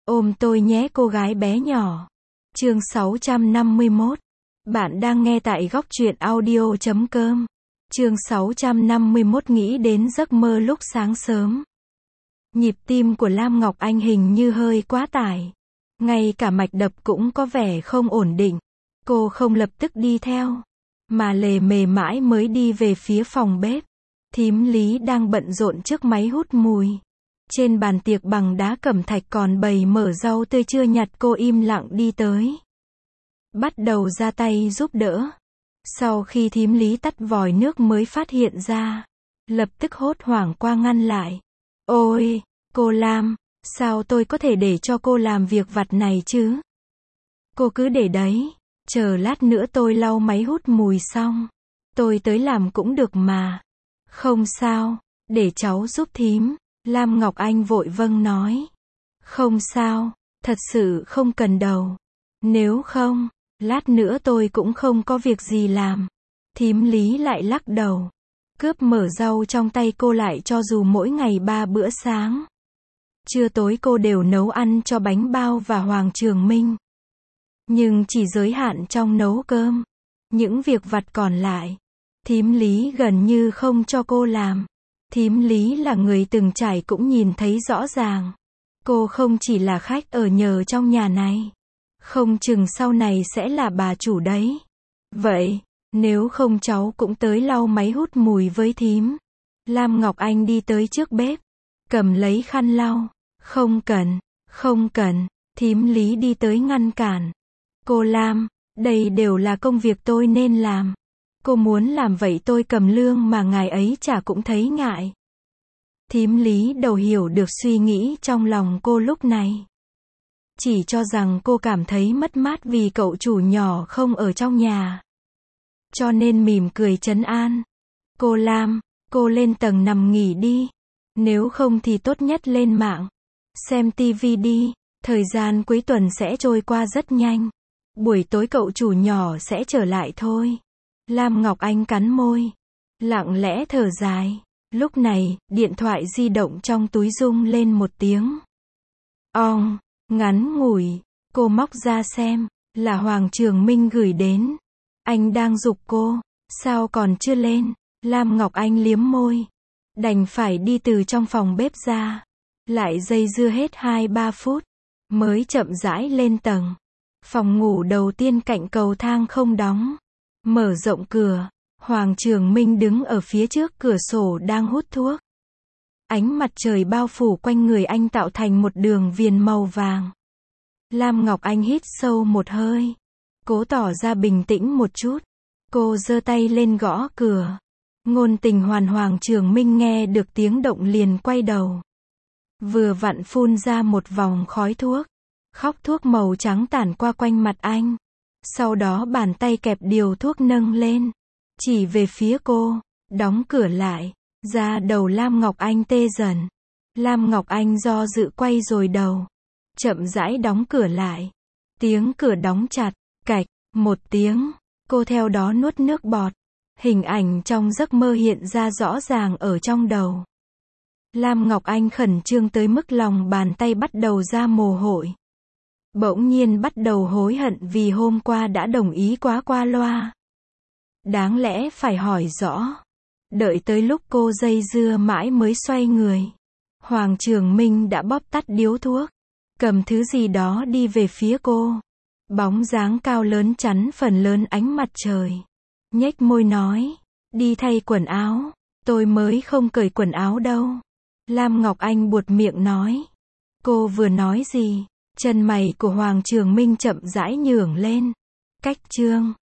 Ôm tôi nhé cô gái bé nhỏ. Chương 651. Bạn đang nghe tại góc truyện audio.com. Chương 651 nghĩ đến giấc mơ lúc sáng sớm. Nhịp tim của Lam Ngọc Anh hình như hơi quá tải. Ngay cả mạch đập cũng có vẻ không ổn định. Cô không lập tức đi theo, mà lề mề mãi mới đi về phía phòng bếp. Thím Lý đang bận rộn trước máy hút mùi. Trên bàn tiệc bằng đá cẩm thạch còn bày mỡ rau tươi chưa nhặt, cô im lặng đi tới. Bắt đầu ra tay giúp đỡ. Sau khi thím Lý tắt vòi nước mới phát hiện ra. Lập tức hốt hoảng qua ngăn lại. Ôi, cô Lam, sao tôi có thể để cho cô làm việc vặt này chứ? Cô cứ để đấy, chờ lát nữa tôi lau máy hút mùi xong, tôi tới làm cũng được mà. Không sao, để cháu giúp thím. Lam Ngọc Anh vội vâng nói. Không sao, thật sự không cần đâu. Nếu không, lát nữa tôi cũng không có việc gì làm. Thím Lý lại lắc đầu. Cướp mỡ rau trong tay cô lại cho dù mỗi ngày 3 bữa sáng. Trưa tối cô đều nấu ăn cho Bánh Bao và Hoàng Trường Minh. Nhưng chỉ giới hạn trong nấu cơm. Những việc vặt còn lại, thím Lý gần như không cho cô làm. Thím Lý là người từng trải cũng nhìn thấy rõ ràng. Cô không chỉ là khách ở nhờ trong nhà này. Không chừng sau này sẽ là bà chủ đấy. Vậy, nếu không cháu cũng tới lau máy hút mùi với thím. Lam Ngọc Anh đi tới trước bếp, cầm lấy khăn lau. Không cần, không cần. Thím Lý đi tới ngăn cản. Cô Lam, đây đều là công việc tôi nên làm. Cô muốn làm vậy tôi cầm lương mà ngài ấy trả cũng thấy ngại. Thím Lý đầu hiểu được suy nghĩ trong lòng cô lúc này. Chỉ cho rằng cô cảm thấy mất mát vì cậu chủ nhỏ không ở trong nhà. Cho nên mỉm cười trấn an. Cô Lam, cô lên tầng nằm nghỉ đi. Nếu không thì tốt nhất lên mạng. Xem tivi đi, thời gian cuối tuần sẽ trôi qua rất nhanh. Buổi tối cậu chủ nhỏ sẽ trở lại thôi. Lam Ngọc Anh cắn môi, lặng lẽ thở dài. Lúc này, điện thoại di động trong túi rung lên một tiếng. Ong, ngắn ngủi, cô móc ra xem, là Hoàng Trường Minh gửi đến. Anh đang giục cô, sao còn chưa lên? Lam Ngọc Anh liếm môi, đành phải đi từ trong phòng bếp ra. Lại dây dưa hết 2-3 phút, mới chậm rãi lên tầng. Phòng ngủ đầu tiên cạnh cầu thang không đóng. Mở rộng cửa, Hoàng Trường Minh đứng ở phía trước cửa sổ đang hút thuốc. Ánh mặt trời bao phủ quanh người anh tạo thành một đường viền màu vàng. Lam Ngọc Anh hít sâu một hơi, cố tỏ ra bình tĩnh một chút. Cô giơ tay lên gõ cửa. Ngôn Tình Hoàn Hoàng Trường Minh nghe được tiếng động liền quay đầu. Vừa vặn phun ra một vòng khói thuốc. Khói thuốc màu trắng tản qua quanh mặt anh. Sau đó bàn tay kẹp điều thuốc nâng lên, chỉ về phía cô, đóng cửa lại. Da đầu Lam Ngọc Anh tê dần. Lam Ngọc Anh do dự quay rồi đầu, chậm rãi đóng cửa lại. Tiếng cửa đóng chặt, cạch, một tiếng, cô theo đó nuốt nước bọt. Hình ảnh trong giấc mơ hiện ra rõ ràng ở trong đầu. Lam Ngọc Anh khẩn trương tới mức lòng bàn tay bắt đầu ra mồ hôi. Bỗng nhiên bắt đầu hối hận vì hôm qua đã đồng ý quá qua loa. Đáng lẽ phải hỏi rõ. Đợi tới lúc cô dây dưa mãi mới xoay người. Hoàng Trường Minh đã bóp tắt điếu thuốc, cầm thứ gì đó đi về phía cô. Bóng dáng cao lớn chắn phần lớn ánh mặt trời. Nhếch môi nói, đi thay quần áo. Tôi mới không cởi quần áo đâu. Lam Ngọc Anh buột miệng nói. Cô vừa nói gì? Chân mày của Hoàng Trường Minh chậm rãi nhướng lên. Cách chương